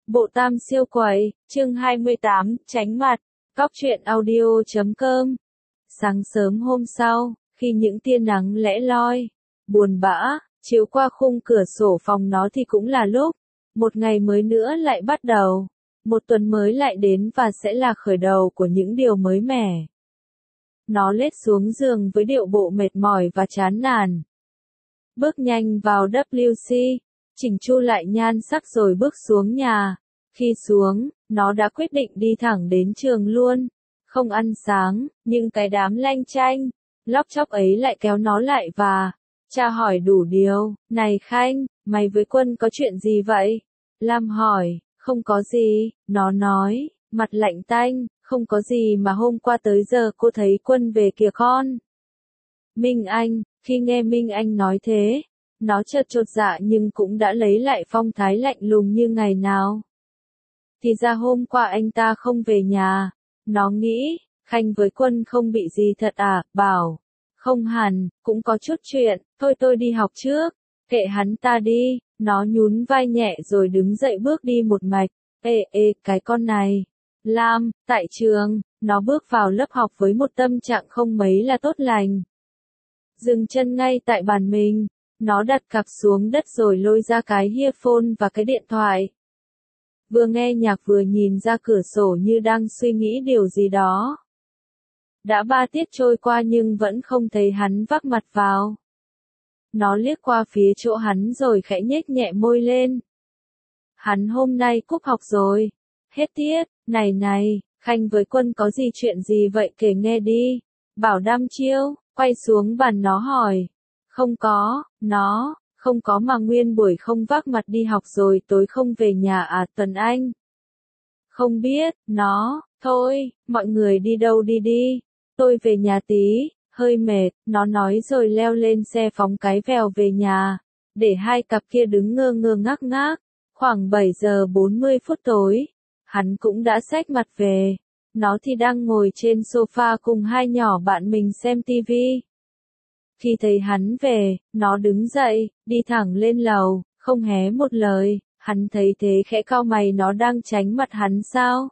Bộ Tam siêu quẩy, chương 28, tránh mặt, cóc truyện audio.com. Sáng sớm hôm sau, khi những tia nắng lẻ loi, buồn bã, chiếu qua khung cửa sổ phòng nó thì cũng là lúc, một ngày mới nữa lại bắt đầu, một tuần mới lại đến và sẽ là khởi đầu của những điều mới mẻ. Nó lết xuống giường với điệu bộ mệt mỏi và chán nản. Bước nhanh vào WC, chỉnh chu lại nhan sắc rồi bước xuống nhà. Khi xuống, nó đã quyết định đi thẳng đến trường luôn. Không ăn sáng, nhưng cái đám lanh chanh, lóc chóc ấy lại kéo nó lại và tra hỏi đủ điều. Này Khanh, mày với Quân có chuyện gì vậy? Lam hỏi, không có gì, nó nói, mặt lạnh tanh, không có gì mà hôm qua tới giờ cô thấy Quân về kìa con. Minh Anh, khi nghe Minh Anh nói thế, nó chột dạ nhưng cũng đã lấy lại phong thái lạnh lùng như ngày nào. Thì ra hôm qua anh ta không về nhà, nó nghĩ, Khanh với Quân không bị gì thật à, bảo, không hẳn, cũng có chút chuyện, thôi tôi đi học trước, kệ hắn ta đi, nó nhún vai nhẹ rồi đứng dậy bước đi một mạch, cái con này. Lam, tại trường, nó bước vào lớp học với một tâm trạng không mấy là tốt lành. Dừng chân ngay tại bàn mình, nó đặt cặp xuống đất rồi lôi ra cái earphone và cái điện thoại. Vừa nghe nhạc vừa nhìn ra cửa sổ như đang suy nghĩ điều gì đó. Đã 3 tiết trôi qua nhưng vẫn không thấy hắn vác mặt vào. Nó liếc qua phía chỗ hắn rồi khẽ nhếch nhẹ môi lên. Hắn hôm nay cúp học rồi. Hết tiết, này, Khanh với Quân có gì chuyện gì vậy kể nghe đi. Bảo đăm chiêu, quay xuống bàn nó hỏi. Không có, nó. Không có mà nguyên buổi không vác mặt đi học rồi tối không về nhà à Tuấn Anh? Không biết, nó, thôi, mọi người đi đâu đi đi, tôi về nhà tí, hơi mệt, nó nói rồi leo lên xe phóng cái vèo về nhà, để hai cặp kia đứng ngơ ngơ ngác ngác, khoảng 7 giờ 40 phút tối, hắn cũng đã xách mặt về, nó thì đang ngồi trên sofa cùng hai nhỏ bạn mình xem tivi. Khi thấy hắn về, nó đứng dậy, đi thẳng lên lầu, không hé một lời, hắn thấy thế khẽ cau mày nó đang tránh mặt hắn sao?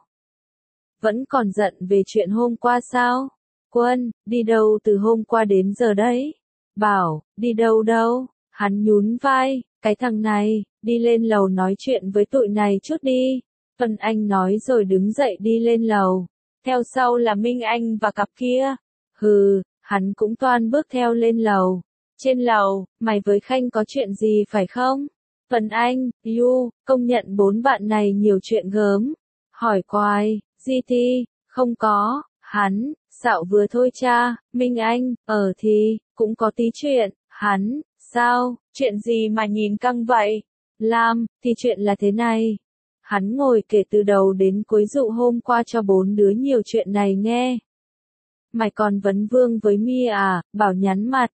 Vẫn còn giận về chuyện hôm qua sao? Quân, đi đâu từ hôm qua đến giờ đấy? Bảo, đi đâu, hắn nhún vai, cái thằng này, đi lên lầu nói chuyện với tụi này chút đi. Tuấn Anh nói rồi đứng dậy đi lên lầu, theo sau là Minh Anh và cặp kia. Hừ. Hắn cũng toan bước theo lên lầu. Trên lầu, mày với Khanh có chuyện gì phải không? Tuấn Anh, công nhận 4 bạn này nhiều chuyện gớm. Hỏi quái, GT, không có, hắn, xạo vừa thôi cha, Minh Anh, thì, cũng có tí chuyện, hắn, sao, chuyện gì mà nhìn căng vậy? Lam, thì chuyện là thế này. Hắn ngồi kể từ đầu đến cuối dụ hôm qua cho 4 đứa nhiều chuyện này nghe. Mày còn vấn vương với Mia à, bảo nhắn mặt.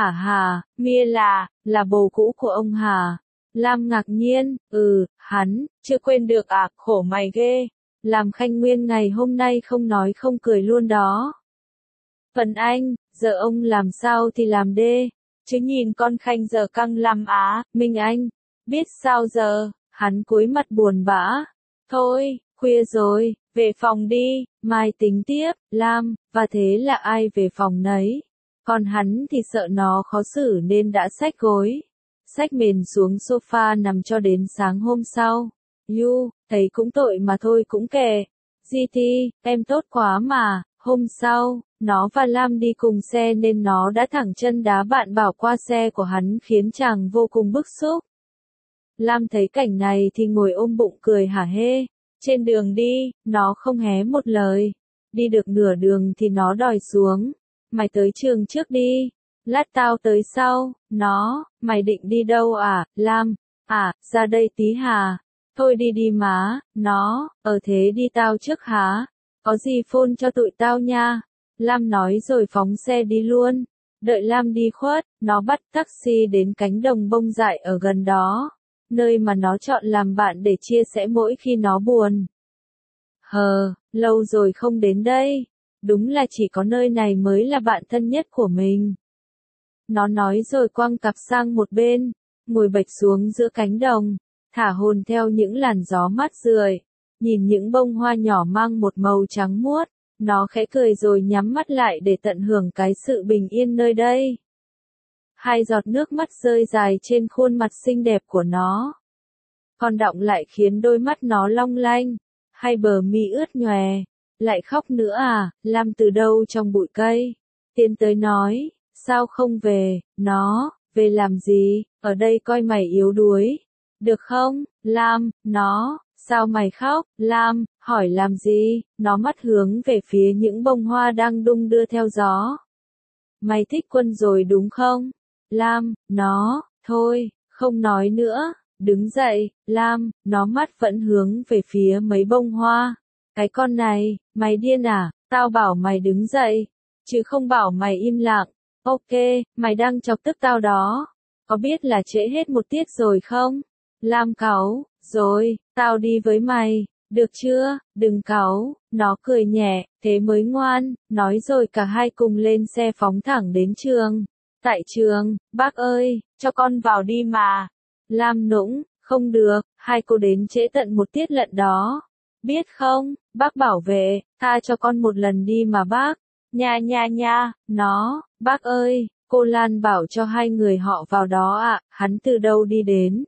Hả, Mia là bồ cũ của ông hả? Lam ngạc nhiên, hắn, chưa quên được à, khổ mày ghê. Làm Khanh nguyên ngày hôm nay không nói không cười luôn đó. Tuấn Anh, giờ ông làm sao thì làm đê, chứ nhìn con Khanh giờ căng lắm á, Minh Anh, biết sao giờ, hắn cúi mặt buồn bã. Thôi, khuya rồi, về phòng đi, mai tính tiếp, Lam, và thế là ai về phòng nấy. Còn hắn thì sợ nó khó xử nên đã xách gối, xách mền xuống sofa nằm cho đến sáng hôm sau. Thấy cũng tội mà thôi cũng kệ. GT, em tốt quá mà, hôm sau, nó và Lam đi cùng xe nên nó đã thẳng chân đá bạn Bảo qua xe của hắn khiến chàng vô cùng bức xúc. Lam thấy cảnh này thì ngồi ôm bụng cười hả hê. Trên đường đi, nó không hé một lời. Đi được nửa đường thì nó đòi xuống. Mày tới trường trước đi. Lát tao tới sau. Nó, mày định đi đâu à, Lam? Ra đây tí hà. Thôi đi má. Nó, thế đi tao trước hả? Có gì phone cho tụi tao nha. Lam nói rồi phóng xe đi luôn. Đợi Lam đi khuất, nó bắt taxi đến cánh đồng bông dại ở gần đó. Nơi mà nó chọn làm bạn để chia sẻ mỗi khi nó buồn. Lâu rồi không đến đây. Đúng là chỉ có nơi này mới là bạn thân nhất của mình. Nó nói rồi quăng cặp sang một bên, ngồi bệt xuống giữa cánh đồng. thả hồn theo những làn gió mát rượi, nhìn những bông hoa nhỏ mang một màu trắng muốt, nó khẽ cười rồi nhắm mắt lại để tận hưởng cái sự bình yên nơi đây. Hai giọt nước mắt rơi dài trên khuôn mặt xinh đẹp của nó, còn đọng lại khiến đôi mắt nó long lanh, hai bờ mi ướt nhòe. Lại khóc nữa à? Lam từ đâu trong bụi cây tiến tới nói, sao không về? Nó, về làm gì? Ở đây coi mày yếu đuối. Được không? Lam, nó, sao mày khóc? Lam, hỏi làm gì? Nó mắt hướng về phía những bông hoa đang đung đưa theo gió. Mày thích Quân rồi đúng không? Lam, nó, thôi, không nói nữa. Đứng dậy, Lam, nó mắt vẫn hướng về phía mấy bông hoa. Cái con này, mày điên à? Tao bảo mày đứng dậy, chứ không bảo mày im lặng. Ok, mày đang chọc tức tao đó. Có biết là trễ hết một tiết rồi không? Lam cáu, rồi, tao đi với mày, được chưa? Đừng cáu, nó cười nhẹ, thế mới ngoan, nói rồi cả hai cùng lên xe phóng thẳng đến trường. Tại trường, bác ơi, cho con vào đi mà. Lam nũng, không được, hai cô đến trễ tận một tiết lận đó. Biết không, bác bảo vệ, tha cho con một lần đi mà bác. Nha nha nha, nó, bác ơi, cô Lan bảo cho hai người họ vào đó ạ, hắn từ đâu đi đến.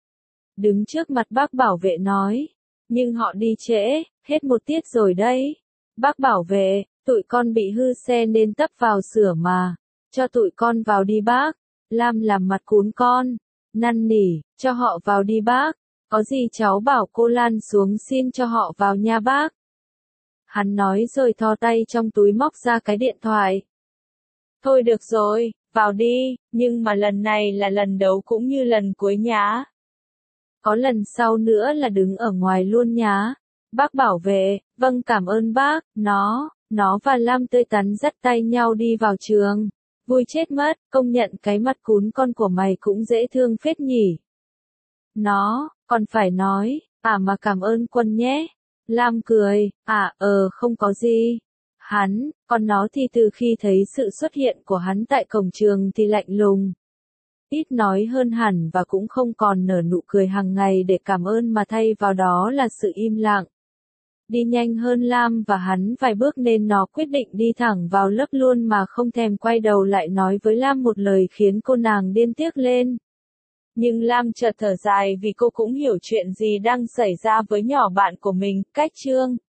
Đứng trước mặt bác bảo vệ nói, nhưng họ đi trễ, hết một tiết rồi đấy. Bác bảo vệ, tụi con bị hư xe nên tấp vào sửa mà, cho tụi con vào đi bác. Lam làm mặt cún con, năn nỉ, cho họ vào đi bác. Có gì cháu bảo cô Lan xuống xin cho họ vào nha bác. Hắn nói rồi thò tay trong túi móc ra cái điện thoại. Thôi được rồi, vào đi, nhưng mà lần này là lần đầu cũng như lần cuối nhá. Có lần sau nữa là đứng ở ngoài luôn nhá. Bác bảo vệ, vâng cảm ơn bác. Nó và Lam tươi tắn dắt tay nhau đi vào trường. Vui chết mất, công nhận cái mặt cún con của mày cũng dễ thương phết nhỉ. Nó, còn phải nói, mà cảm ơn Quân nhé. Lam cười, không có gì. Còn nó thì từ khi thấy sự xuất hiện của hắn tại cổng trường thì lạnh lùng. Ít nói hơn hẳn và cũng không còn nở nụ cười hàng ngày để cảm ơn mà thay vào đó là sự im lặng. Đi nhanh hơn Lam và hắn vài bước nên nó quyết định đi thẳng vào lớp luôn mà không thèm quay đầu lại nói với Lam một lời khiến cô nàng điên tiếc lên. Nhưng Lam chợt thở dài vì cô cũng hiểu chuyện gì đang xảy ra với nhỏ bạn của mình. Cách chương